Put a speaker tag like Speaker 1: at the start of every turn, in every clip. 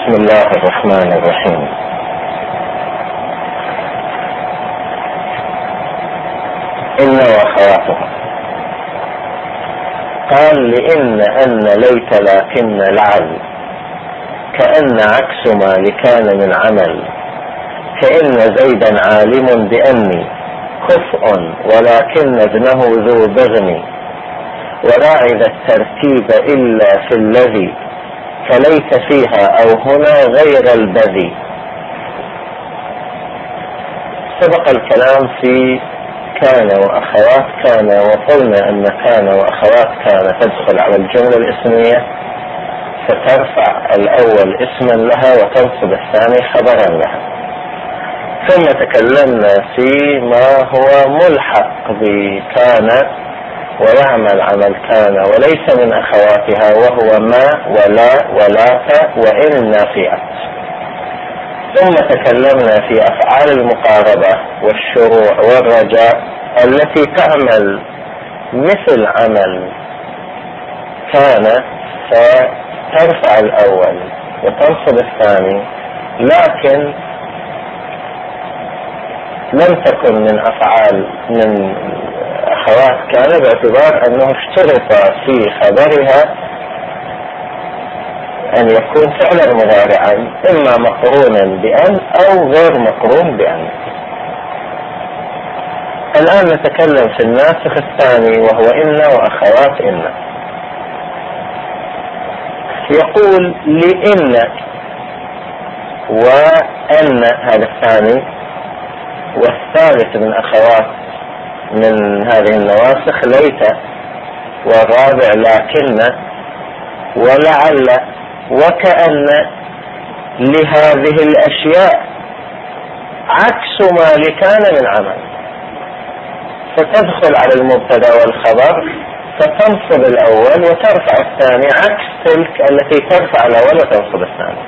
Speaker 1: بسم الله الرحمن الرحيم. إن وأخواتها. قال لإن أن ليت لكن لعل كأن عكس ما لكان من عمل كأن زيدا عالم بأني كفء ولكن ابنه ذو بغن وراعي ذا الترتيب إلا في الذي فليت فيها أو هنا غير البذي. سبق الكلام في كان وأخوات كان، وقلنا أن كان وأخوات كان تدخل على الجملة الاسمية فترفع الأول اسما لها وتنصب الثاني خبرا لها. ثم تكلمنا في ما هو ملحق بكان ويعمل عمل كان وليس من أخواتها، وهو ما ولا ولاك وإن نافعة. ثم تكلمنا في أفعال المقاربة والشروع والرجاء التي تعمل مثل عمل كان فترفع الأول وتنصب الثاني، لكن لم تكن من أفعال من أخوات كان باعتبار أنه اشترط في خبرها أن يكون فعلا مضارعا إما مقرونا بأن أو غير مقرون بأن. الآن نتكلم في الناسخ الثاني وهو إن وأخوات إن. يقول لإن وأن هذا الثاني، والثالث من أخوات من هذه النواسخ ليت، والرابع لكن ولعل وكأن لهذه الأشياء عكس ما لكان من عمل، فتدخل على المبتدا والخبر فتنصب الأول وترفع الثاني عكس تلك التي ترفع الأول وتنصب الثاني.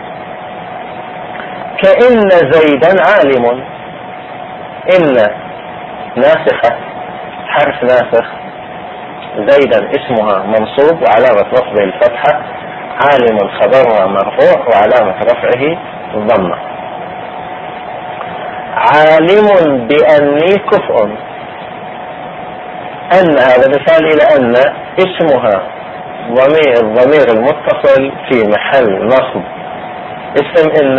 Speaker 1: كأن زيدا عالم. إن ناسخة حرف ناسخ، زيدا اسمها منصوب وعلامة نصبه الفتحة، عالم خبرها مرفوع وعلامة رفعه الضمة. عالم بأني كفء. أن هذا مثال إلى أن اسمها الضمير المتصل في محل نصب اسم إن،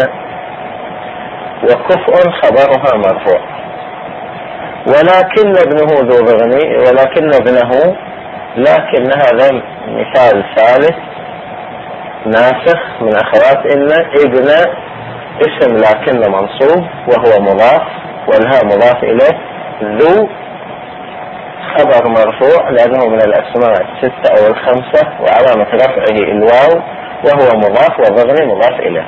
Speaker 1: وكفء خبرها مرفوع. ولكن ابنه ذو بغني، ولكن ابنه، لكن هذا مثال ثالث ناسخ من أخوات إن. ابن اسم لكن منصوب وهو مضاف والهاء مضاف إليه، ذو خبر مرفوع لأنه من الأسماء الستة أو الخمسة وعلامة رفعه الواو وهو مضاف، وبغني مضاف إليه.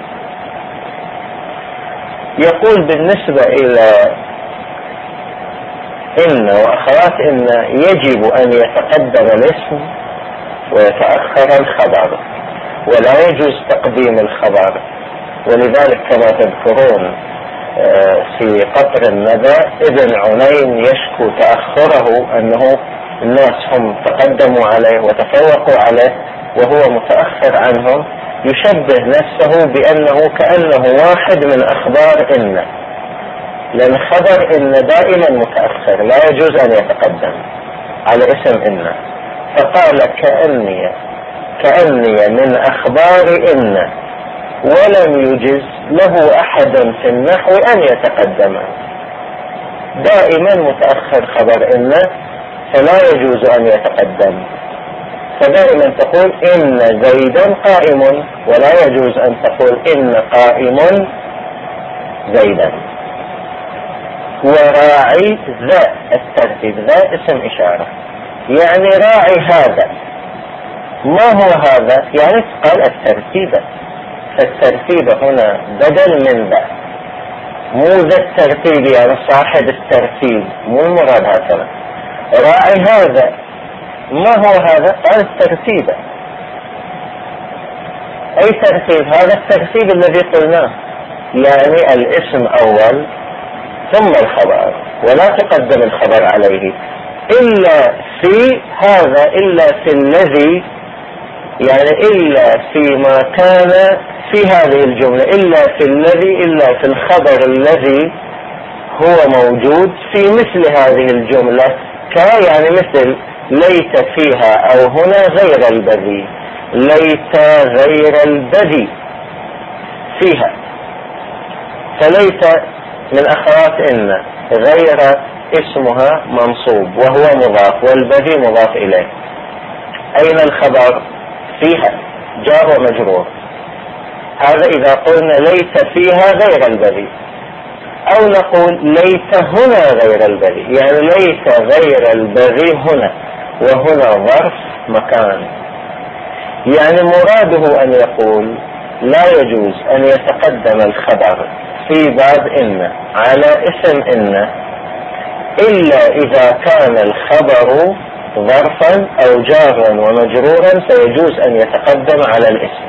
Speaker 1: يقول بالنسبة إلى إن وأخوات إن يجب أن يتقدم الاسم ويتأخر الخبر، ولا يجوز تقديم الخبر. ولذلك كما تذكرون في قطر الندى ابن عنين يشكو تأخره، أنه الناس هم تقدموا عليه وتفوقوا عليه وهو متأخر عنهم، يشبه نفسه بأنه كأنه واحد من أخبار إن، لأن خبر إن دائما متأخر لا يجوز أن يتقدم على اسم إن. فقال كأني من أخبار إن، ولم يجز له أحد في النحو أن يتقدم. دائما متأخر خبر إن فلا يجوز أن يتقدم، فدائما تقول إن زيدا قائم، ولا يجوز أن تقول إن قائم زيدا. وراعي ذا الترتيب، ذا اسم إشارة، يعني راعي هذا. ما هو هذا؟ يعني قال الترتيب، فالترتيب هنا بدل من ذا، مو ذا الترتيب يعني صاحب الترتيب، مو المراد هكذا. راعي هذا، ما هو هذا؟ قال الترتيب. أي ترتيب؟ هذا الترتيب الذي قلناه، يعني الاسم أول ثم الخبر، ولا تقدم الخبر عليه إلا في هذا، إلا في الذي يعني إلا فيما كان في هذه الجملة، إلا في الخبر الذي هو موجود في مثل هذه الجملة، يعني مثل ليت فيها أو هنا غير البذي، ليت غير البذي فيها. فليت من أخوات إن غير اسمها منصوب وهو مضاف والبذي مضاف إليه. أين الخبر؟ فيها جار ومجرور. هذا إذا قلنا ليت فيها غير البذي، أو نقول ليت هنا غير البذي، يعني ليت غير البذي هنا، وهنا ظرف مكان. يعني مراده أن يقول لا يجوز أن يتقدم الخبر في باب إن على اسم إن إلا إذا كان الخبر ظرفا أو جارا ومجرورا، فيجوز أن يتقدم على الاسم.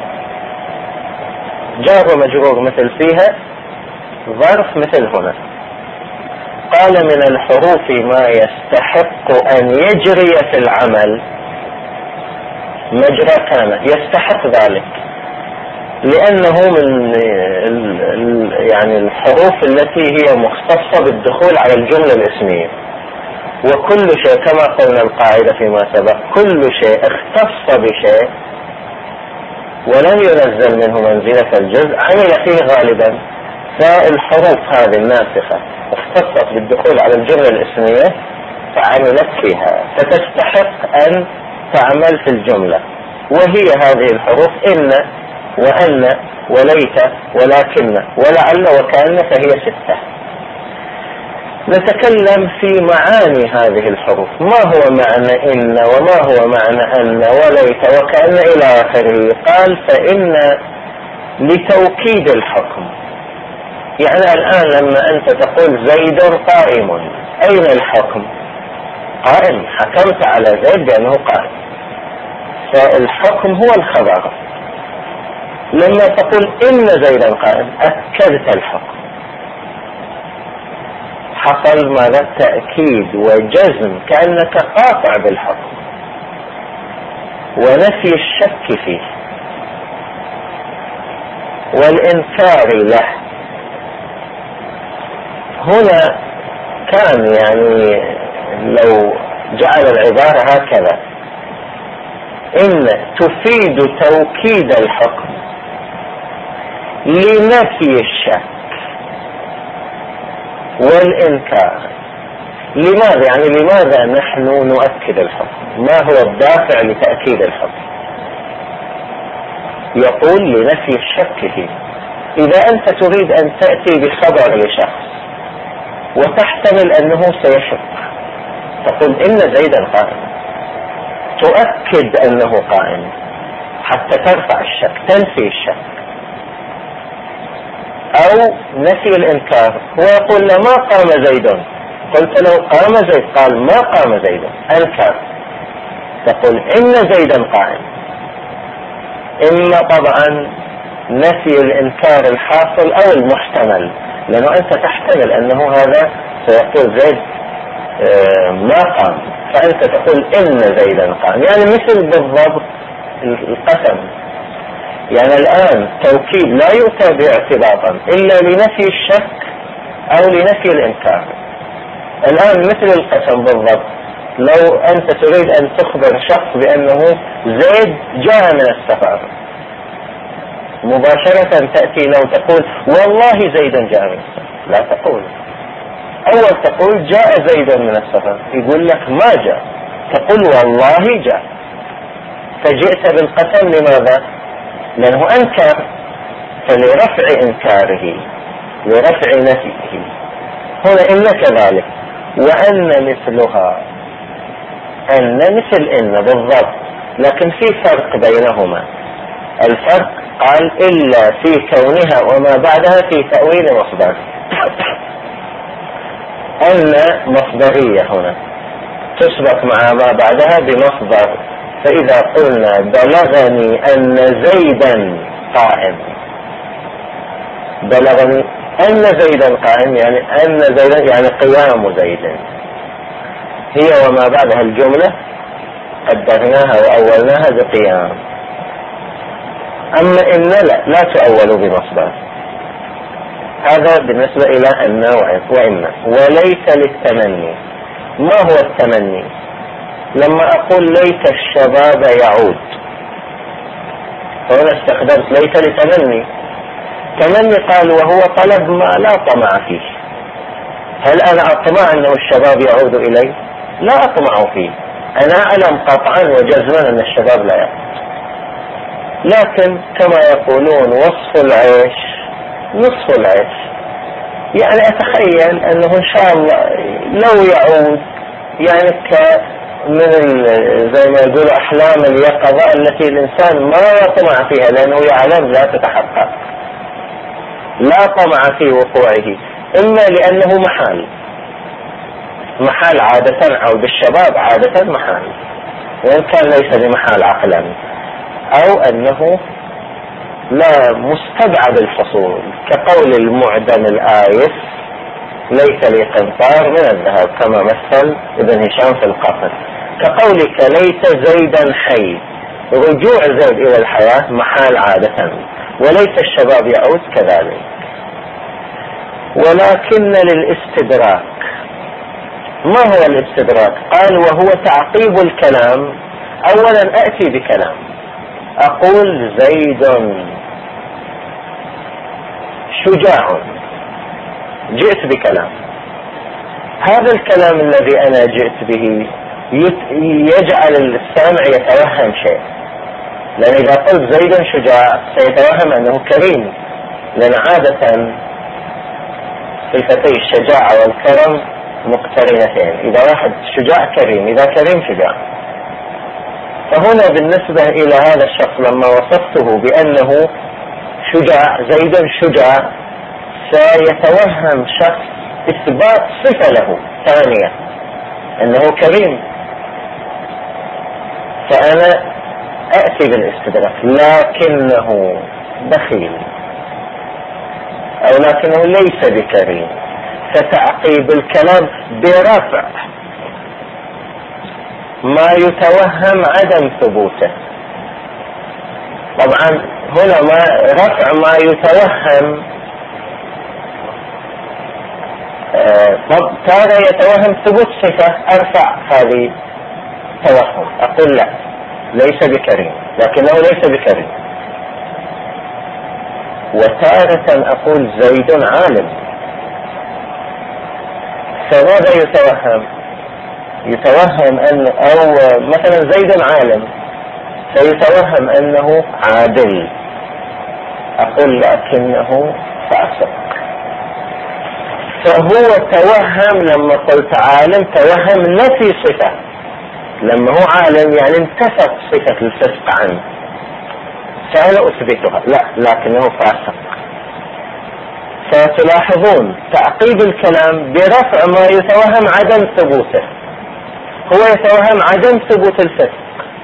Speaker 1: جار ومجرور مثل فيها، ظرف مثل هنا. قال من الحروف ما يستحق أن يجري في العمل مجرى كان، يستحق ذلك لأنه من يعني الحروف التي هي مختصة بالدخول على الجملة الاسمية. وكل شيء كما قلنا القاعدة فيما سبق، كل شيء اختص بشيء ولم ينزل منه منزلة الجزء عمل فيه غالبا. فالحروف هذه الناسخة اختصت بالدخول على الجملة الاسمية فعملت فيها، فتستحق أن تعمل في الجملة. وهي هذه الحروف إن وأن وليت ولكن ولعل وكأن، فهي 6. نتكلم في معاني هذه الحروف، ما هو معنى إن وما هو معنى أن وليت وكأن إلى آخره. قال فإن لتوكيد الحكم، يعني الآن لما أنت تقول زيد قائم، أين الحكم؟ قائم، حكمت على زيد بأنه قائم، فالحكم هو الخبر. لما تقول إن زيدا قائم أكدت الحكم، حصل ماذا؟ تأكيد وجزم، كأنك قاطع بالحكم ونفي الشك فيه والإنكار له. هنا كان يعني لو جعل العبارة هكذا، إن تفيد توكيد الحكم لنفي الشك والإنكار. لماذا؟ يعني لماذا نحن نؤكد الحكم؟ ما هو الدافع لتأكيد الحكم؟ يقول لنفي الشك فيه. إذا أنت تريد أن تأتي بخبر لشخص وتحتمل أنه سيشك، تقول إن زيدا قائم، تؤكد أنه قائم حتى ترفع الشك، تنفي الشك. أو نفي الإنكار، هو يقول ما قام زيد، قلت له قام زيد، قال ما قام زيد، أنكر، تقول إن زيدا قائم. إما طبعا نفي الإنكار الحاصل أو المحتمل، لأنه أنت تحتمل أنه هذا سيقول زيد ما قام، فأنت تقول إن زيدا قام، يعني مثل بالضبط القسم. يعني الآن توكيد لا يؤتى باعتباطا إلا لنفي الشك أو لنفي الإنكار. الآن مثل القسم بالضبط، لو أنت تريد أن تخبر شخص بأنه زيد جاء من السفر، مباشرة تأتي لو تقول والله زيدا جاء من السفر، لا تقول. أول تقول جاء زيدا من السفر، يقول لك ما جاء، تقول والله جاء. فجئت بالقسم لماذا؟ لأنه أنكر، فلرفع إنكاره، لرفع نفيه. هنا إن كذلك، وأن مثلها، أن مثل إن بالضبط، لكن في فرق بينهما. الفرق قال إلا في كونها وما بعدها في تأويل مصدر. أن مصدرية هنا تسبق مع ما بعدها بمصدر. فإذا قلنا بلغني أن زيدا قائم، بلغني أن زيدا قائم يعني أن زيدا يعني قيام زيد. هي وما بعدها الجملة قدرناها وأولناها بقيام، أما إن لا تؤول بمصدر. هذا بالنسبة إلى أن وإن. وليس للتمني. ما هو التمني؟ لما أقول ليت الشباب يعود، فهنا استخدمت ليت لتمني. تمني قال وهو طلب ما لا طمع فيه. هل أنا أطمع أنه الشباب يعود إلي؟ لا أطمع فيه. أنا أعلم قطعا وجزما أن الشباب لا يعود، لكن كما يقولون وصف العيش نصف العيش. يعني أتخيل أنه إن شاء الله لو يعود، يعني من زي ما يقول أحلام اليقظة التي الإنسان ما يطمع فيها لأنه يعلم لا تتحقق، لا طمع في وقوعه، إما لأنه محال عادة عود الشباب عادة محال، وإن كان ليس بمحال عقلا، أو أنه لا مستبعد الحصول، كقول المعدم الآيس ليس لي قنطار من الذهب، كما مثل ابن هشام في القصر. كقولك ليت زيدا حي، رجوع زيد إلى الحياة محال عادة، وليت الشباب يعود كذلك. ولكن للاستدراك. ما هو الاستدراك؟ قال وهو تعقيب الكلام. أولا أتي بكلام، أقول زيد شجاع، جئت بكلام. هذا الكلام الذي أنا جئت به يجعل السامع يتوهم شيء، لأن إذا قلت زيد شجاع سيتوهم أنه كريم، لأن عادة صفتي الشجاعة والكرم مقترنتين، إذا واحد شجاع كريم، إذا كريم شجاع. فهنا بالنسبة إلى هذا الشخص لما وصفته بأنه شجاع، زيد شجاع، سيتوهم شخص إثبات صفة له ثانية أنه كريم. فأنا أأتي بالاستدراك لكنه بخيل، أو لكنه ليس بكريم، فتعقيب الكلام برفع ما يتوهم عدم ثبوته. طبعا هنا رفع ما يتوهم، ترى يتوهم ثبوت صفة، أرفع هذه توهم، أقول لا ليس بكريم، لكنه ليس بكريم. وتارة أقول زيد عالم، فماذا يتوهم أنه، أو مثلا زيد عالم فيتوهم أنه عادل، أقول لكنه فاسق. فهو توهم لما قلت عالم توهم نفي صفة، لما هو عالم يعني انتفت صفة الفسق عنه، فأنا أثبتها لا لكنه فاسق. فتلاحظون تعقيب الكلام برفع ما يتوهم عدم ثبوته. هو يتوهم عدم ثبوت الفسق،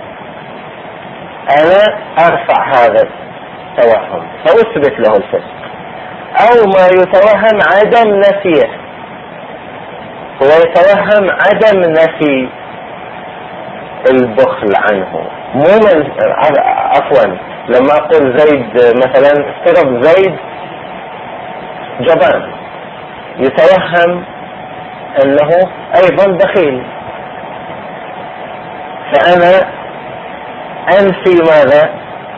Speaker 1: أنا أرفع هذا التوهم فأثبت له الفسق. أو ما يتوهم عدم نفيه، هو يتوهم عدم نفي البخل عنه. عفوا، لما أقول زيد مثلا، افترض زيد جبان، يتوهم أنه أيضا بخيل، فأنا أنفي ماذا؟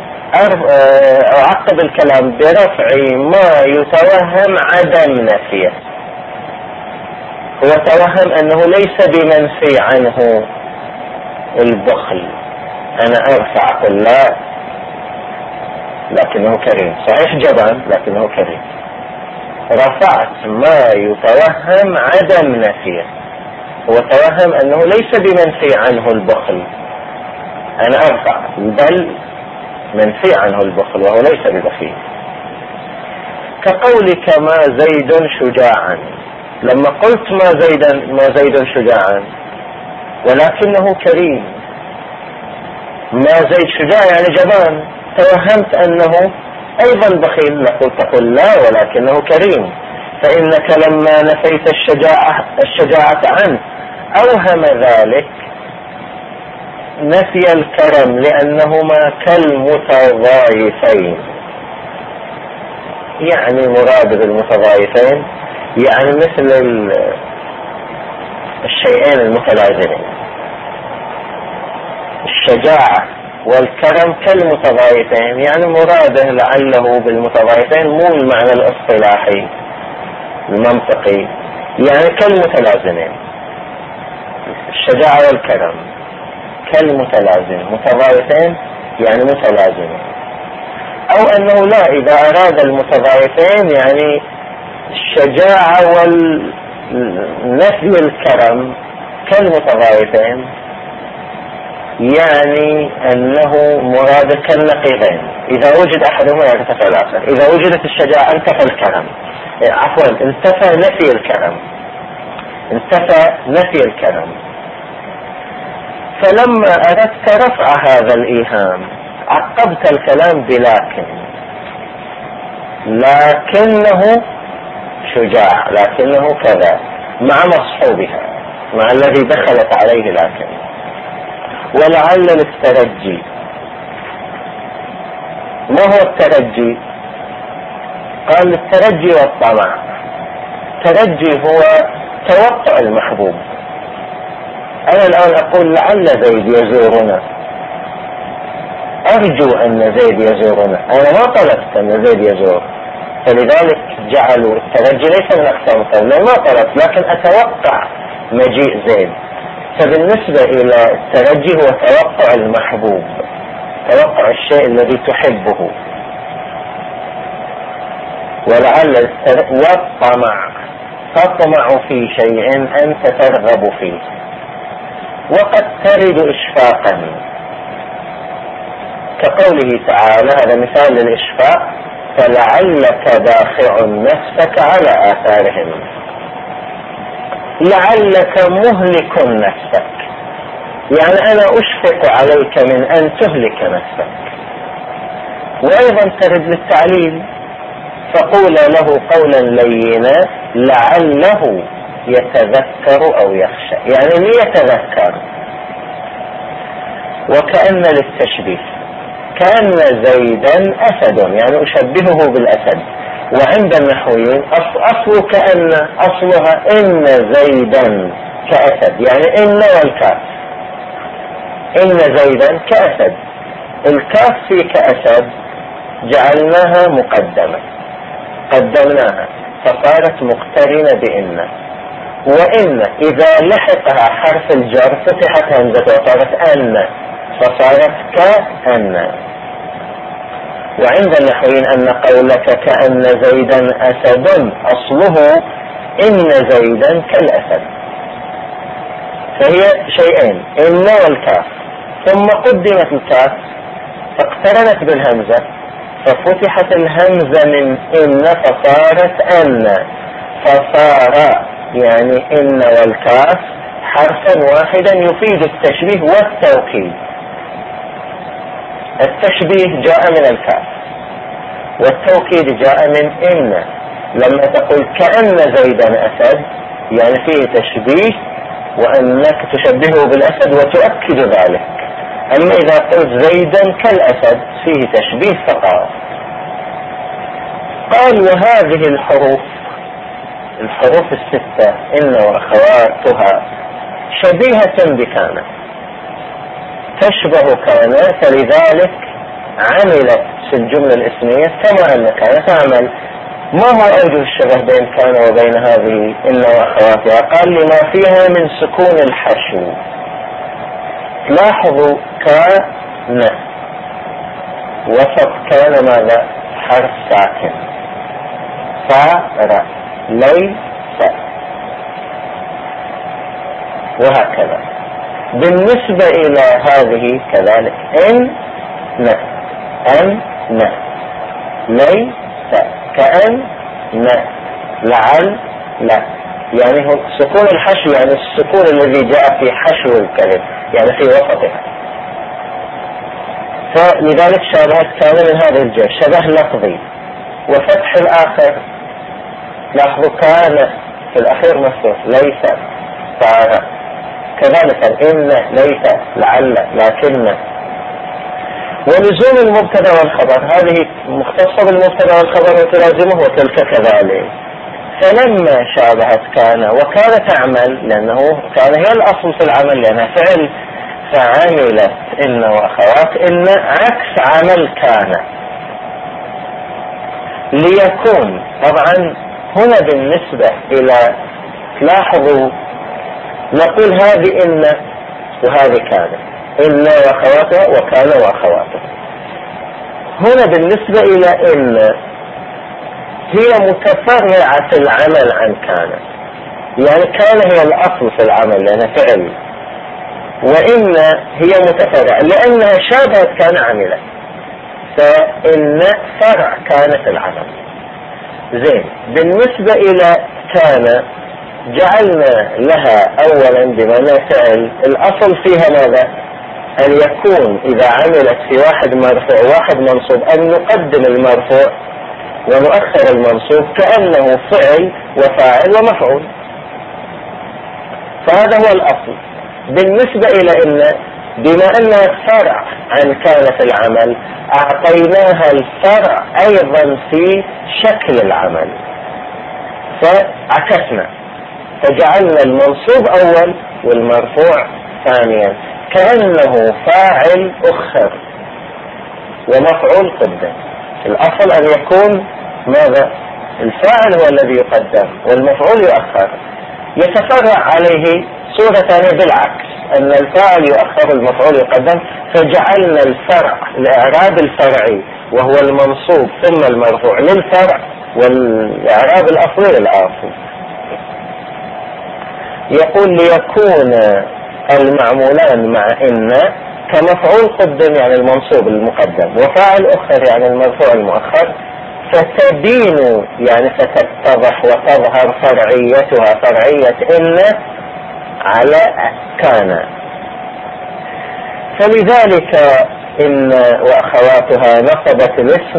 Speaker 1: أعقب الكلام برفع ما يتوهم عدم نفيه. هو توهم أنه ليس بمنفي عنه البخل، أنا أرفع أقول لا لكنه كريم، صحيح جبان لكنه كريم. رفعت ما يتوهم عدم نفيه، هو توهم أنه ليس بمنفي عنه البخل، أنا أرفع بل منفي عنه البخل وهو ليس ببخيل. كقولك ما زيد شجاعا، لما قلت ما زيد شجاعا ولكنه كريم، ما زيد شجاع يعني جبان، توهمت أنه أيضا بخيل، تقول لا ولكنه كريم. فإنك لما نفيت الشجاعة عنه أوهم ذلك نفي الكرم لأنهما كالمتضايفين. يعني مراد بالمتضايفين يعني مثل الشيئين المتلازمين. الشجاعة والكرم كالمتضايفين، يعني مراده لعله بالمتضايفين مو المعنى الاصطلاحي المنطقي، يعني كالمتلازمين. الشجاعة والكرم كالمتلازم، متضايفين يعني متلازمين. او انه لا، اذا اراد المتضايفين يعني الشجاعة والنفي الكرم كالمتضايفين، يعني انه مراد كالنقيضين، اذا وجد احدهما يرتفع الاخر. اذا وجدت الشجاعة انتفى الكرم، عفوا انتفى نفي الكرم، انتفى نفي الكرم. فلما اردت رفع هذا الايهام عقبت الكلام لكنه شجاع، لكنه كذا، مع مصحوبها، مع الذي دخلت عليه لكن. ولعل للترجي. ما هو الترجي؟ قال الترجي والطمع. الترجي هو توقع المحبوب. أنا الآن أقول لعل زيد يزورنا، أرجو أن زيد يزورنا، أنا ما طلبت أن زيد يزور، فلذلك جعلوا الترجي ليس من أقسام الطلب، ما طلبت لكن أتوقع مجيء زيد. فبالنسبة إلى الترجي هو توقع المحبوب، توقع الشيء الذي تحبه. ولعل والطمع، تطمع في شيء أنت ترغب فيه، وقد ترد إشفاقا، كقوله تعالى، هذا مثال للإشفاق، فلعلك باخع نفسك على آثارهم. لعلك مهلك نفسك، يعني أنا أشفق عليك من أن تهلك نفسك. وأيضا ترد للتعليل، فقول له قولا لينا لعله يتذكر أو يخشى، يعني ليتذكر. وكأن للتشبيه، كأن زيدا أسد، يعني أشبهه بالأسد. وعند النحويين أصل كأن أصلها إن زيدا كأسد، يعني إن والكاف، إن زيدا كأسد. الكاف في كأسد جعلناها مقدمة، قدمناها فصارت مقترنة بإن. وإن إذا لحقها حرف الجر فتحت همزة وصارت أن، فصارت كأن. وعند النحويين أن قولك كأن زيدا أسد أصله إن زيدا كالأسد. فهي شيئين، إن والكاف، ثم قدمت الكاف فاقترنت بالهمزة ففتحت الهمزة من إن فصارت أن، فصار يعني إن والكاف حرفا واحدا يفيد التشبيه والتوكيد. التشبيه جاء من الكاف والتوكيد جاء من إن. لما تقول كأن زيدا أسد يعني فيه تشبيه وأنك تشبهه بالأسد وتؤكد ذلك. أما إذا قلت زيدا كالأسد فيه تشبيه فقط. قال وهذه الحروف الستة إن وأخواتها شبيهة بكان، تشبه كان، فلذلك عملت في الجملة الاسمية كما أن كان تعمل. ما هو أوجه الشبه بين كان وبين هذه إن وأخواتها؟ قال لما فيها من سكون الحشو. لاحظوا كان وسط كان ماذا؟ حرف ساكن، صار ليس، وهكذا. بالنسبة إلى هذه كذلك إن ليس كأن لعل لا، يعني هو سكون الحشو، يعني السكون الذي جاء في حشو الكلم، يعني في وسطها. فلذلك شابهت كان من هذا الجهة شبه لفظي. وفتح الآخر، لاحظوا كان في الأخير مفتوح، ليس صار، كذلك إن، ليت، لعل، لكن. ولزوم المبتدا والخبر هذه مختصة بالمبتدا والخبر وتلازمه، وتلك كذلك. فلما شابهت كان وكان تعمل، لأنه كان هي الأصل في العمل لأنها فعل، فعملت إن وأخوات إن عكس عمل كان ليكون. طبعا هنا بالنسبة إلى، لاحظوا نقول هذه إن وهذه كان، إن وأخواتها وكان وأخواتها. هنا بالنسبة إلى إن هي متفرعة العمل عن كان، يعني كان هي الأصل في العمل لأنها فعل، وإن هي متفرعة لأنها شابهت كان عملت، فإن فرع كانت العمل. زين. بالنسبة إلى كان جعلنا لها أولا بمعنى فعل، الأصل فيها ماذا؟ أن يكون إذا عملت في واحد مرفوع واحد منصوب أن نقدم المرفوع ونؤخر المنصوب كأنه فعل وفاعل ومفعول، فهذا هو الأصل. بالنسبة إلى إن بما أنها فرع عن كان في العمل أعطيناها الفرع أيضا في شكل العمل، فعكسنا فجعلنا المنصوب أول والمرفوع ثانيا، كأنه فاعل أخر ومفعول قدم. الأصل أن يكون ماذا؟ الفاعل هو الذي يقدم والمفعول يؤخر. يتفرع عليه صورة ثانية بالعكس، أن الفاعل يؤخر والمفعول يقدم، فجعلنا الفرع الإعراب الفرعي وهو المنصوب ثم المرفوع للفرع، والإعراب الأصلي للأصل. يقول ليكون المعمولان مع إن كمفعول قدم يعني المنصوب المقدم، وفاعل أخر يعني المرفوع المؤخر، فتبين يعني فتتضح وتظهر فرعيتها فرعية إن على كان. فلذلك إن وأخواتها نصبت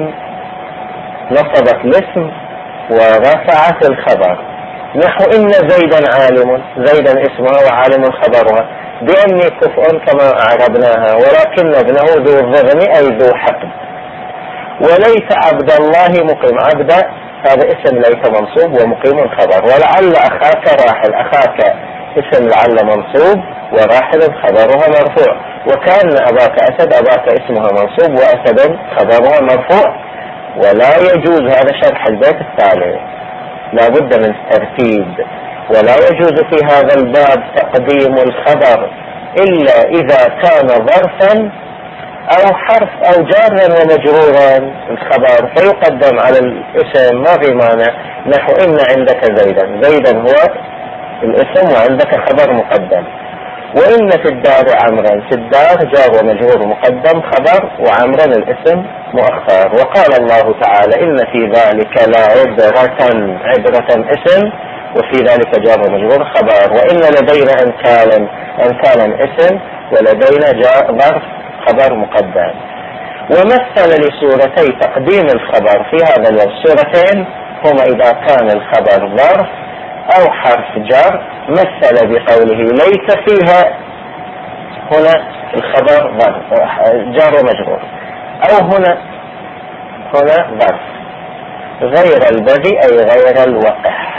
Speaker 1: الاسم ورفعت الخبر، نحو إن زيدا عالم، زيدا اسمها وعالم خبرها، بأني كفء كما أعربناها، ولكن ابنه ذو الظغن أي ذو حقد. وليت عبد الله مقيم، عبد هذا اسم ليت منصوب ومقيم خبر، ولعل أخاك راحل، أخاك اسم لعل منصوب وراحل خبرها مرفوع، وكان أباك أسد، أباك اسمها منصوب وأسد خبرها مرفوع. ولا يجوز، هذا شرح البيت التالي، لا بد من الترتيب. ولا يجوز في هذا الباب تقديم الخبر إلا إذا كان ظرفا أو حرف أو جارا ومجرورا الخبر، فيقدم على الاسم ما في مانع، نحو إن عندك زيدا، زيدا هو الاسم وعندك خبر مقدم. وإن في الدار عمرا، في الدار جار ومجرور مقدم خبر، وعمرا الاسم مؤخر. وقال الله تعالى إن في ذلك عبرة اسم، وفي ذلك جار ومجرور خبر. وإن لدينا أنكالا اسم، ولدينا ظرف خبر مقدم. ومثل لصورتي تقديم الخبر في هذا الوقت صورتين هما إذا كان الخبر ظرف أو حرف جر، مثل بقوله ليس فيها، هنا الخبر جار ومجرور، أو هنا ظرف غير البدء أي غير الوقح.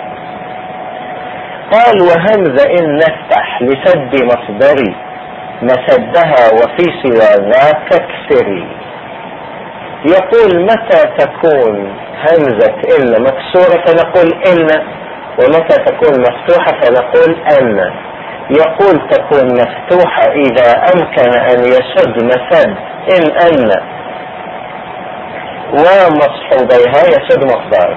Speaker 1: قال وهمز إن نفتح لسد مصدري مسدها وفي سوى ذاك كسري. يقول متى تكون همزة إن مكسورة فنقول إن، ومتى تكون مفتوحة فنقول أن. يقول تكون مفتوحة إذا أمكن أن يسد مسد أن ومصحوبيها يسد مصدر.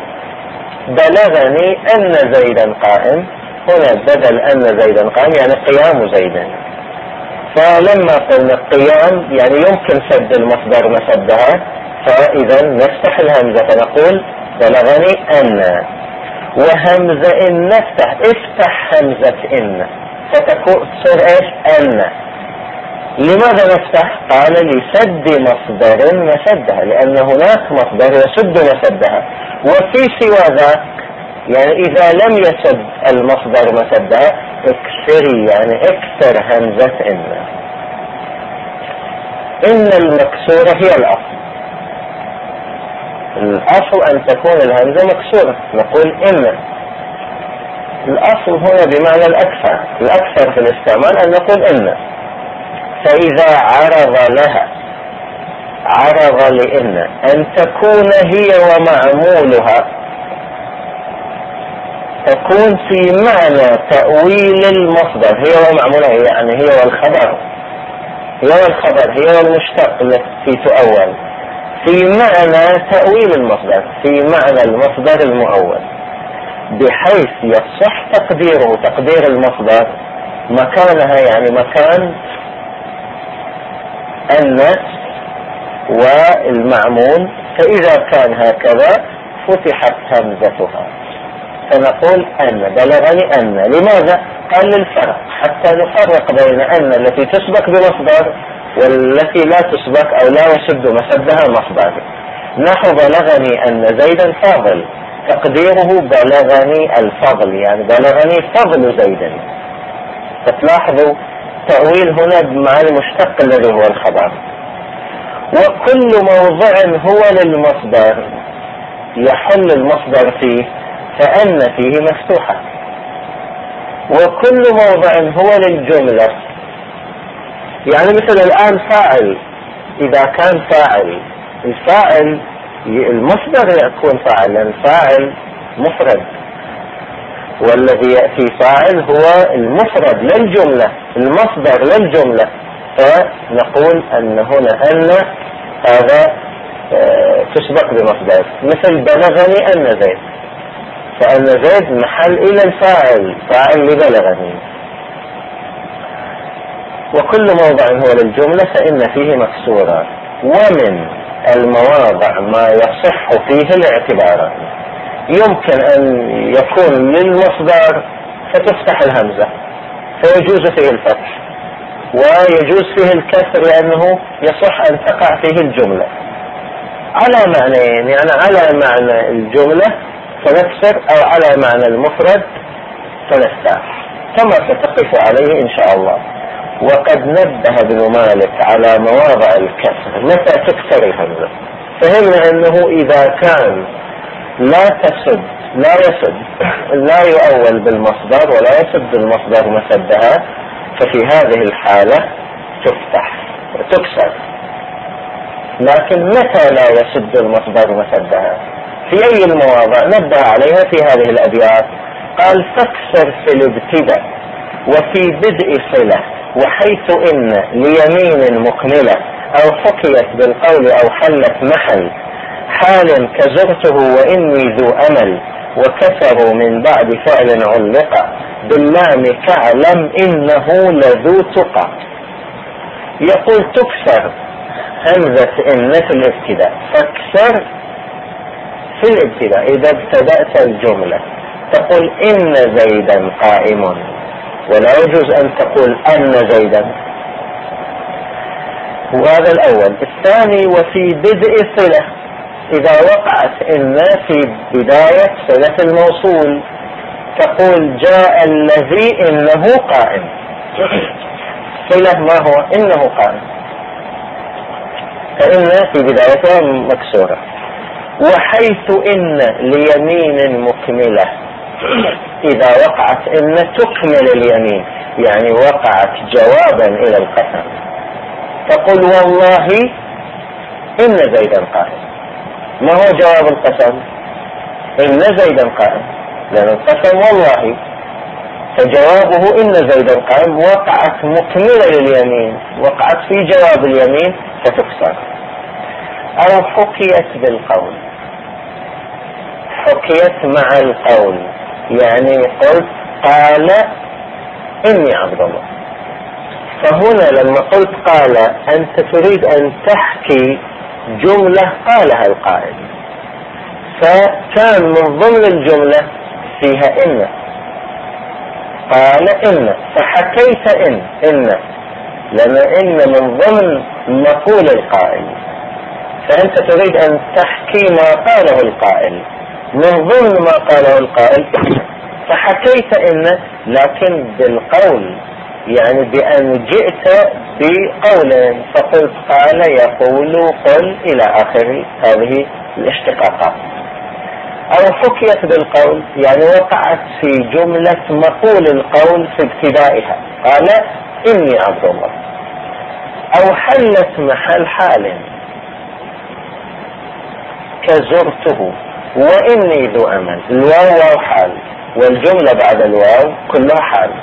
Speaker 1: بلغني أن زيدا قائم، هنا بدل أن زيدا قائم يعني قيام زيدا، فلما قلنا قيام يعني يمكن سد المصدر مسدها، فإذا نفتح الهمزة فنقول بلغني أن. وهمزة إن نفتح، افتح همزة إن فتكون تصير إيش؟ أن. لماذا نفتح؟ قال لسد مصدر مسدها، لأن هناك مصدر يسد مسدها. وفي سوى ذاك يعني إذا لم يسد المصدر مسدها اكسري يعني اكسر همزة إن المكسورة هي الأصل. الأصل أن تكون الهمزة مكسورة، نقول إن. الأصل هنا بمعنى الأكثر في الاستعمال أن نقول إن. فإذا عرض لها، عرض لإن أن تكون هي ومعمولها، تكون في معنى تأويل المصدر. هي ومعمولها يعني هي والخبر، هي والمشتق التي تؤول، في معنى تأويل المصدر، في معنى المصدر المؤول، بحيث يصح تقدير المصدر مكانها، يعني مكان النفس والمعمول. فإذا كان هكذا فتحت همزتها، فنقول أن. بلغني أن. لماذا؟ قال للفرق، حتى نفرق بين أن التي تسبق بمصدر والتي لا تسبق أو لا يسد مسدها مصدر. نحو بلغني أن زيدا فاضل، تقديره بلغني الفضل، يعني بلغني فضل زيدا. فتلاحظوا تأويل هنا مع المشتق الذي هو الخبر. وكل موضع هو للمصدر يحل المصدر فيه فأن فيه مفتوحة. وكل موضع هو للجملة، يعني مثل الآن فاعل، إذا كان فاعل، الفاعل المصدر يكون فاعل، لأن الفاعل مفرد، والذي يأتي فاعل هو المفرد للجملة، المصدر للجملة. فنقول أن هنا أن هذا تسبق بمصدر، مثل بلغني أن زيد، فأن زيد محل إلى الفاعل، فاعل لبلغني. وكل موضع هو للجملة فإن فيه مكسورة. ومن المواضع ما يصح فيه الاعتبارات، يمكن أن يكون للمصدر فتفتح الهمزة فيجوز فيه الفتح، ويجوز فيه الكسر لأنه يصح أن تقع فيه الجملة على معنيين، يعني على معنى الجملة فنكسر، أو على معنى المفرد فنفتح، كما ستقف عليه إن شاء الله. وقد نبه ابن مالك على مواضع الكسر متى تكسر الهمزة. فهمنا أنه إذا كان لا يسد لا يؤول بالمصدر ولا يسد المصدر مسدها، ففي هذه الحالة تكسر. لكن متى لا يسد المصدر مسدها؟ في أي المواضع؟ نبه عليها في هذه الأبيات. قال فاكسر في الابتداء وفي بدء صلة، وحيث إن ليمين مكملة، أو حكيت بالقول أو حلت محل حال كزرته وإني ذو أمل، وكسروا من بعد فعل علق باللام كعلم إنه لذو تقى. يقول تكسر همزة إن في الابتداء، فاكسر في الابتداء إذا ابتدأت الجملة تقول إن زيدا قائم، ولا يجوز أن تقول أن زيدا. وهذا الأول. الثاني وفي بدء صلة، إذا وقعت إن في بداية صلة الموصول تقول جاء الذي إنه قائم. صلة ما هو؟ إنه قائم، فإن في بدايتها مكسورة. وحيث إن ليمين مكملة، إذا وقعت إن تكمل اليمين، يعني وقعت جوابا إلى القسم، تقول والله إن زيدا قائم. ما هو جواب القسم؟ إن زيدا قائم، لأن القسم والله، فجوابه إن زيدا قائم وقعت مكملة لليمين، وقعت في جواب اليمين فتكسر. أو حكيت بالقول، حكيت مع القول، يعني قلت قال إني عبد الله. فهنا لما قلت قال أنت تريد أن تحكي جملة قالها القائل، فكان من ضمن الجملة فيها إن، قال إن، فحكيت إن لأن إن من ضمن مقول القائل، فأنت تريد أن تحكي ما قاله القائل من ضمن ما قاله القائل، فحكيت إن لكن بالقول، يعني بأن جئت بقول فقلت قال يقول قل إلى آخر هذه الاشتقاقات. أو حكيت بالقول، يعني وقعت في جملة مقول القول في ابتدائها، قال إني عبد الله. أو حلت محل حال كزرته وإني ذو أمل، الواو واو حال والجملة بعد الواو كلها حال،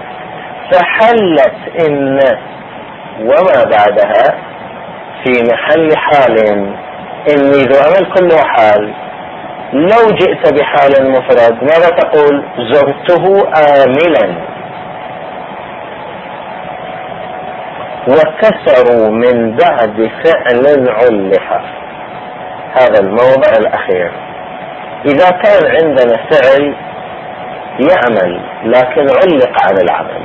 Speaker 1: فحلت إن وما بعدها في محل حال. إني ذو أمل كله حال. لو جئت بحال مفرد ماذا تقول؟ زرته آملا. وكسروا من بعد فعل علق، هذا الموضع الأخير. إذا كان عندنا فعل يعمل لكن علق عن العمل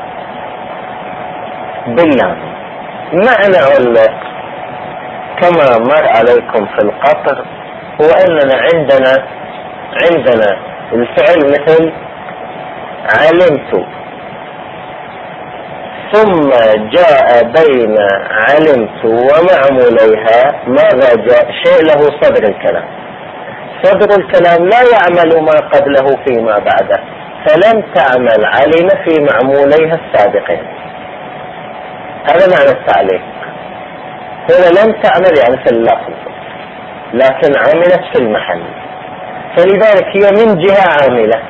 Speaker 1: باللام، معنى علق كما مر عليكم في القطر هو أننا عندنا الفعل مثل علمت، ثم جاء بين علمت ومعموليها ماذا جاء؟ شيء له صدر الكلام. صدر الكلام لا يعمل ما قبله فيما بعده، فلم تعمل علم في معموليها السابقين. هذا معنى التعليق. هنا لم تعمل يعني في اللفظ، لكن عملت في المحل، فلذلك هي من جهة عاملة،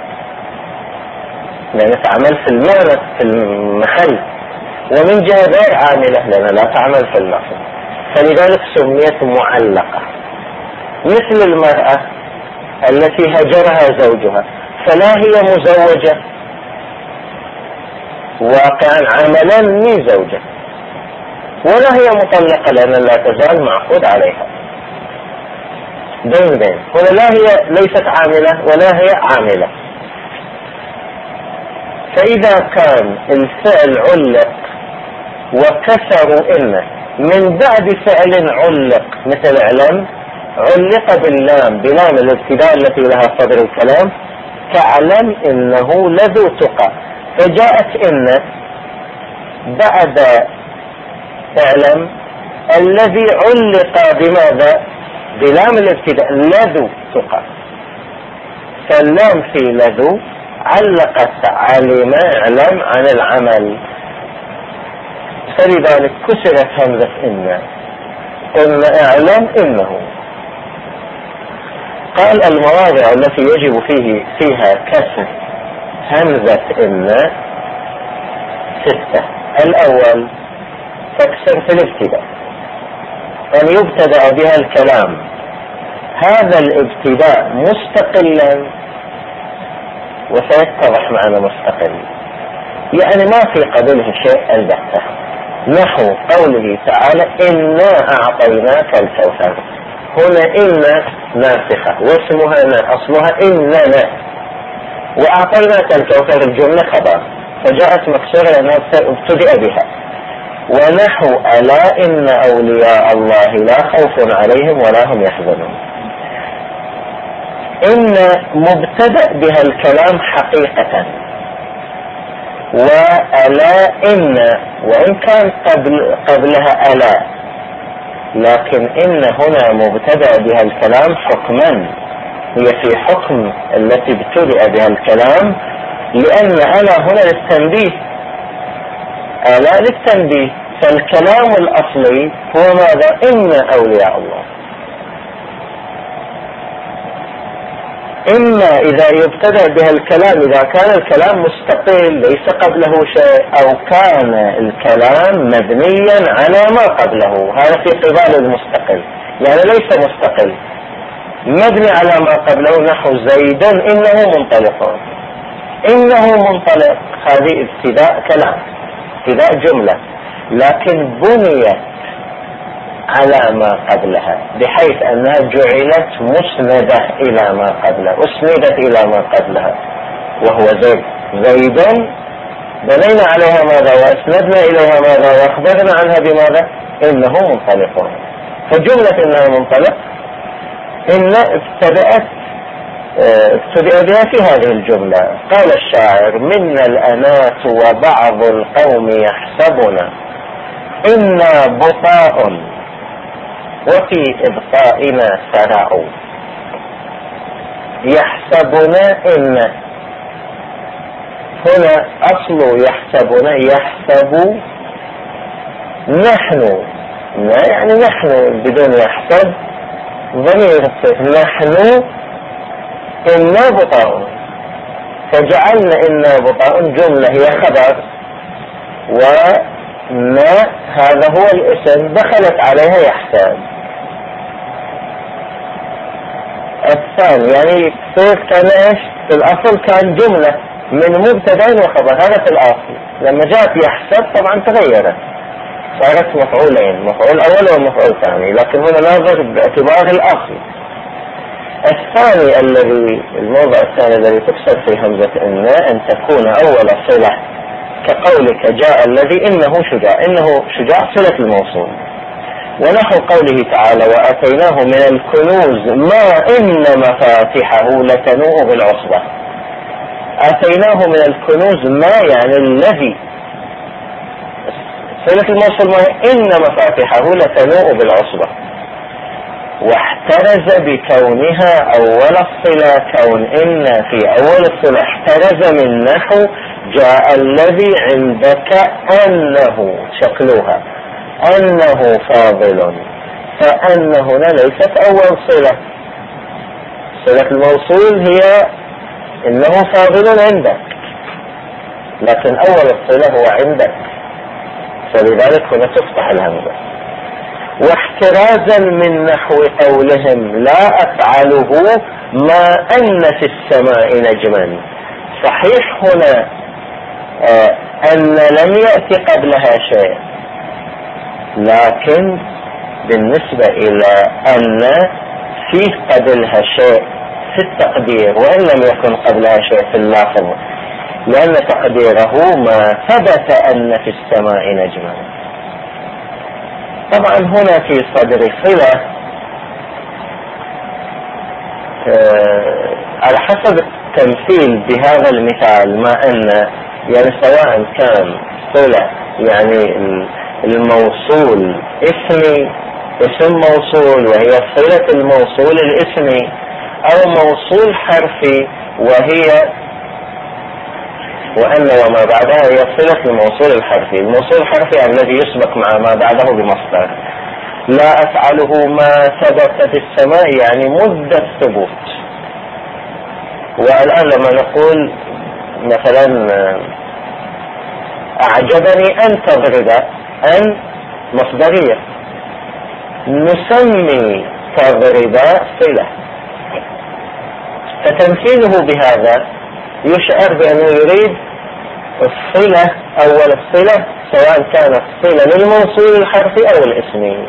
Speaker 1: يعني تعمل في المعنى في المحل، ومن جهة غير عاملة لأنها لا تعمل في اللفظ، فلذلك سميت معلقة. مثل المرأة التي هجرها زوجها، فلا هي مزوجة واقعا عملا من زوجة، ولا هي مطلقة لأن لا تزال معقود عليها. بين هنا لا هي ليست عاملة ولا هي عاملة. فإذا كان الفعل علق وكسروا إنه من بعد فعل علق مثل علم، علق باللام، بلام الابتداء التي لها صدر الكلام، كعلم إنه لذو تقى، فجاءت إن بعد علم الذي علق بماذا؟ بلام الابتداء لذو تقى، فاللام في لذو علقت علم علم عن العمل، فلذلك كسرت همزة إن اعلم إنه. قال المواضع التي يجب فيها كسر همزة إن 6. الأول تكسر في الابتداء، أن يبتدأ بها الكلام، هذا الابتداء مستقلا، وسيتضح معنا مستقل، يعني ما في قبله شيء البتة، نحو قوله تعالى إنا أعطيناك الكوثر. هنا إن ناسخة واسمها أصلها إننا، وأعطيناك الكوثر الجملة خبر، فجاءت مكسورة لأنها ابتدأ بها. ونحو ألا إن أولياء الله لا خوف عليهم ولا هم يحزنون. إن مبتدأ بها الكلام حقيقة، وألا إن وإن كان قبلها ألا، لكن إن هنا مبتدأ بها الكلام حكما، هي في حكم التي ابتدأ بها الكلام، لأن ألا هنا للتنبيه، ألا للتنبيه، فالكلام الأصلي هو ماذا؟ إن أولياء الله. إما إذا يبتدأ بها الكلام إذا كان الكلام مستقل ليس قبله شيء، أو كان الكلام مبنيا على ما قبله، هذا في قبال المستقل، يعني ليس مستقل، مبني على ما قبله، نحو زيد إنه منطلق. إنه منطلق هذه ابتداء كلام، ابتداء جملة، لكن بنيت على ما قبلها بحيث أنها جعلت مسندة إلى ما قبلها، أسندت إلى ما قبلها، وهو زيد. زيدا بنينا عليها ماذا؟ وأسندنا إليها ماذا؟ وأخبرنا عنها بماذا؟ إنه منطلق. فجملة إنه منطلق إن ابتدأت ابتدأ بها في هذه الجملة. قال الشاعر: منا الأنات وبعض القوم يحسبنا إنا بطاء وفي إبطائنا سرعوا. يحسبنا إن هنا أصل يحسبنا يحسب نحن، يعني نحن بدون يحسب ضمير نحن إنا بطاء، فجعلنا إنا بطاء جملة هي خبر، وما هذا هو الاسم دخلت عليها يحسب. الثاني يعني كان ايش في الاصل؟ كان جملة من مبتدا وخبر، هذا في الاصل. لما جاءت يحسب طبعا تغيرت، صارت مفعولين، مفعول اول ومفعول ثاني، لكن هنا ناظر باعتبار الاصل. الثاني الموضع الثاني الذي تكسر في همزة ان تكون اول صلة، كقولك جاء الذي انه شجاع. انه شجاع صلة الموصول، ونحو قوله تعالى: واتيناه من الكنوز ما ان مفاتحه لتنوء بالعصبة. اتيناه من الكنوز ما يعني الذي، صلة الموصول ما ان مفاتحه لتنوء بالعصبة. واحترز بكونها اول الصلة، كون ان في اول الصلة احترز من نحو جاء الذي عندك انه، شكلها انه فاضل، فان هنا ليست اول صلة. صلة الموصول هي انه فاضل عندك، لكن اول الصلة هو عندك، فلذلك هنا تفتح الهمزة. واحترازا من نحو قولهم لا أفعله ما أن في السماء نجما. صحيح هنا أن لم يأتي قبلها شيء، لكن بالنسبة إلى أن فيه قبلها شيء في التقدير وإن لم يكن قبلها شيء في اللفظ، لأن تقديره ما ثبت أن في السماء نجما. طبعا هنا في صدر صلة على حسب التمثيل بهذا المثال، ما أن يعني سواء كان صلة يعني الموصول اسمي، اسم موصول وهي صلة الموصول الاسمي، أو موصول حرفي وهي وأن وما بعدها هي صلة الموصول الحرفي. الموصول الحرفي الذي يسبق مع ما بعده بمصدر. لا أفعله ما ثبت في السماء يعني مدة ثبوت. والآن لما نقول مثلا أعجبني أن تضرب، أن مصدرية، نسمي تضرب صلة، فتمثيله بهذا يشعر بأنه يريد الصلة أول الصلة، سواء كانت صلة للموصول الحرفي أو الاسمي.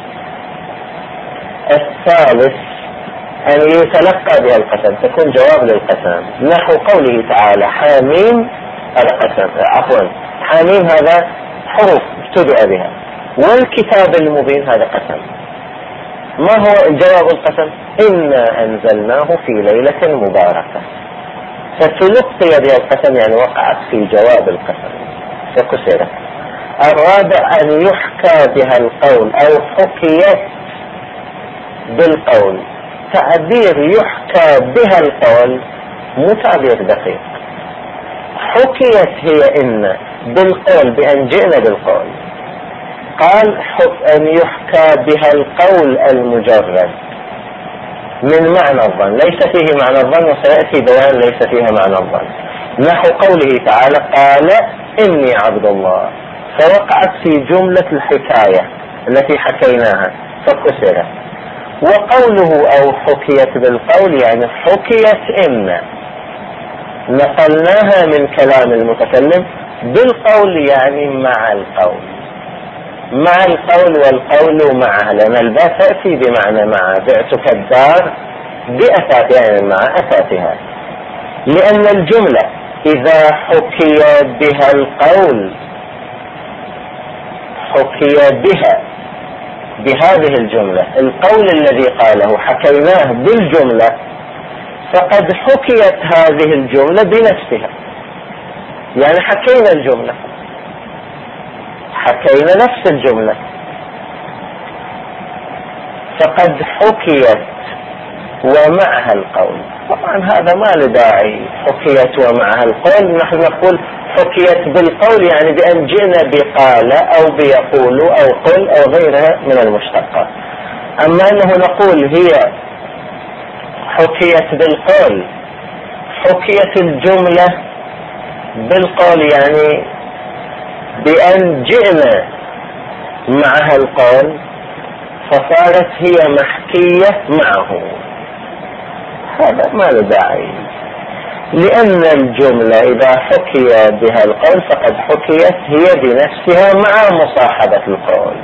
Speaker 1: الثالث أن يتلقى بها القسم، تكون جواب للقسم، نحو قوله تعالى: حاميم القسم، عفوا حاميم هذا حروف ابتدأ بها، والكتاب المبين هذا قسم. ما هو جواب القسم؟ إنا أنزلناه في ليلة مباركة، فتلقي بها القسم يعني وقعت في جواب القسم فكسرت. الرابع أن يحكى بها القول أو حكيت بالقول. تعبير يحكى بها القول مو تعبير دقيق. حكيت هي إن بالقول، بأن جئنا بالقول. قال أن يحكى بها القول المجرد من معنى الظن، ليس فيه معنى الظن، وسيأتي بيان ليس فيها معنى الظن. نحو قوله تعالى: قال إني عبد الله، فوقعت في جملة الحكاية التي حكيناها فكسرت. وقوله أو حكيت بالقول يعني حكيت إن، نقلناها من كلام المتكلم بالقول يعني مع القول، مع القول والقول معها، لأن الباء تأتي بمعنى مع. بعتك الدار بأتات يعني مع أتاتها، لأن الجملة إذا حكي بها القول، حكي بها بهذه الجملة، القول الذي قاله حكيناه بالجملة، فقد حكيت هذه الجملة بنفسها، يعني حكينا الجملة، حكينا نفس الجملة، فقد حكيت ومعها القول. طبعا هذا ما له داعي حكيت ومعها القول، نحن نقول حكيت بالقول يعني بأن جئنا بقال أو بيقول أو قل أو غيرها من المشتقات. أما أنه نقول هي حكيت بالقول، حكيت الجملة بالقول يعني بأن جئنا معها القول، فصارت هي محكية معه. هذا ما له داعي، لأن الجملة إذا حكي بها القول فقد حكيت هي بنفسها مع مصاحبة القول.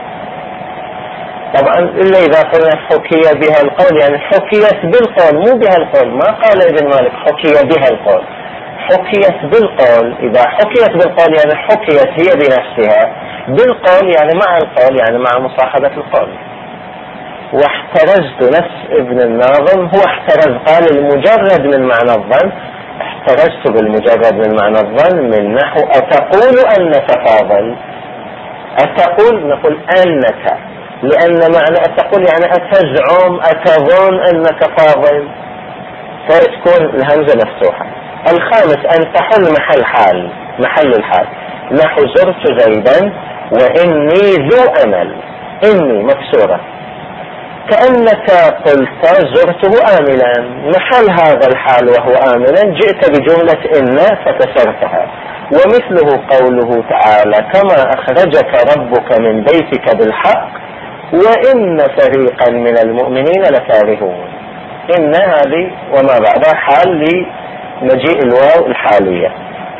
Speaker 1: طبعا إلا إذا قلنا حكي بها القول يعني حكيت بالقول مو بها القول. ما قال ابن مالك حكي بها القول، حكيت بالقول. إذا حكيت بالقول يعني حكيت هي بنفسها، بالقول يعني مع القول يعني مع مصاحبة القول. واحترزت نفس ابن الناظم، هو احترز قال المجرد من معنى الظن، احترزت بالمجرد من معنى الظن من نحو أتقول أنك فاضل. أتقول نقول أنك، لأن معنى أتقول يعني أتزعم أتظن أنك فاضل، فتكون الهمزة مفتوحة. الخامس أن تحل محل حال، محل الحال، نحو زرت زيدا وإني ذو أمل، إني مكسورة كأنك قلت زرته آملا، محل هذا الحال وهو آملا جئت بجملة إن فكسرتها. ومثله قوله تعالى كما أخرجك ربك من بيتك بالحق وإن فريقا من المؤمنين لكارهون. إن هذه وما بعدها حال لمجيء الواو الحالية.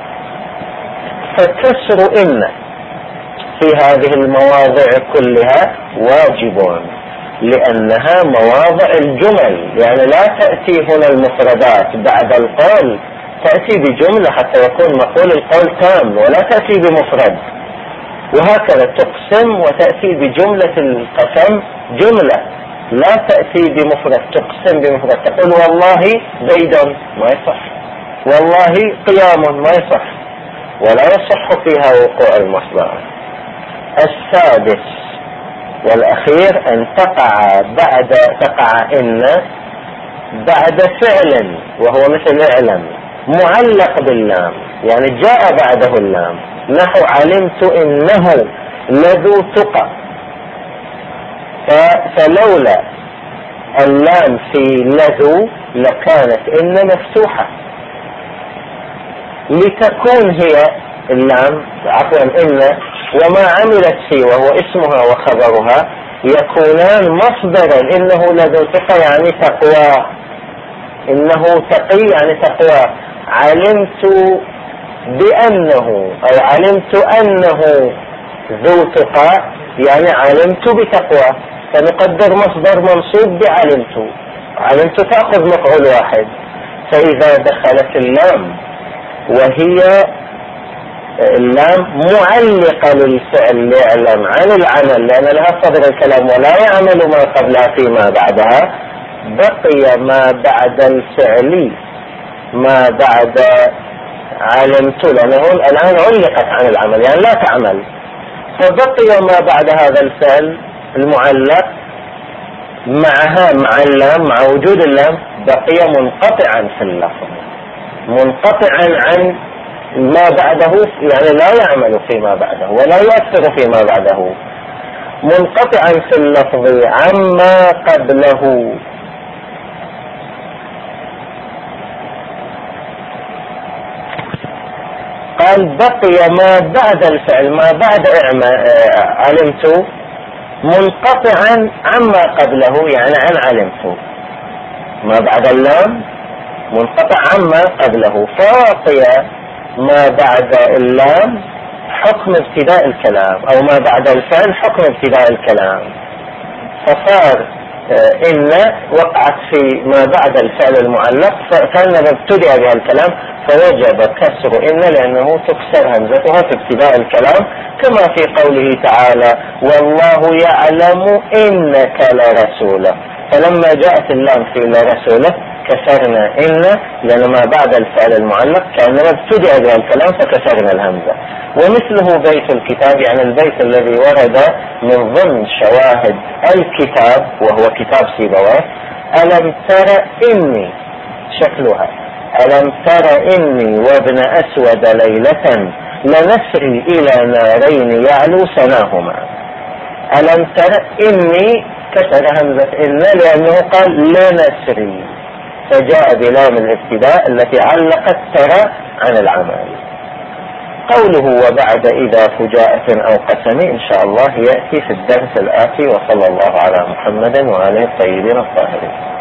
Speaker 1: فكسر إن في هذه المواضع كلها واجب، لأنها مواضع الجمل، يعني لا تأتي هنا المفردات بعد القول، تأتي بجملة حتى يكون مقول القول تام، ولا تأتي بمفرد. وهكذا تقسم وتأتي بجملة القسم جملة، لا تأتي بمفرد، تقسم بمفرد، تقول والله زيد ما يصح، والله قيام ما يصح، ولا يصح فيها وقوع المصدر. السادس والأخير أن تقع إن بعد فعل وهو مثل اعلم معلق باللام، يعني جاء بعده اللام، نحو علمت إنه لذو تقى. فلولا اللام في لذو لكانت إن مفتوحة، لتكون هي اللام إن وما عملت فيه وهو اسمها وخبرها يكونان مصدرا. إنه لذو تقى يعني تقوى، إنه تقي يعني تقوى. علمت بأنه أو علمت أنه ذو تقى يعني علمت بتقوى، فنقدر مصدر منصوب بعلمت، علمت تأخذ مفعول واحد. فإذا دخلت اللام وهي اللام معلقة للفعل يعلم عن العمل لأن لها صدر الكلام ولا يعمل ما قبلها فيما بعدها، بقي ما بعد الفعل ما بعد علمت، لأنه الآن علقت عن العمل يعني لا تعمل، فبقي ما بعد هذا الفعل المعلق معها مع اللام مع وجود اللام بقي منقطعا في اللفظ، منقطعا عن ما بعده، يعني لا يعمل فيما بعده ولا يؤثر فيما بعده، منقطعا في اللفظ عما قبله. قال بقي ما بعد الفعل ما بعد علمت منقطعا عما قبله يعني عن علمت، ما بعد اللام منقطع عما قبله، فبقي ما بعد اللام حكم ابتداء الكلام أو ما بعد الفعل حكم ابتداء الكلام، فصار إن وقعت في ما بعد الفعل المعلق فكان ابتدأ بها الكلام، فوجب كسر إن لأنه تكسر همزتها في ابتداء الكلام، كما في قوله تعالى والله يعلم إنك لرسوله، فلما جاءت اللام في لرسوله كسرنا إن، لأن ما بعد الفعل المعلق كأننا ابتدأ بها الكلام فكسرنا الهمزة. ومثله بيت الكتاب، يعني البيت الذي ورد من ضمن شواهد الكتاب وهو كتاب سيبويه: ألم تر إني، شكلها: ألم تر إني وابن أسود ليلة لنسري إلى نارين يعلو سناهما. ألم تر إني كسر همزة إن لأنه قال لنسري، فجاء بلام الابتداء التي علقت ترى عن العمل. قوله وبعد إذا فجاءة أو قسم إن شاء الله يأتي في الدرس الآتي، وصلى الله على محمد وآله الطيبين الطاهرين.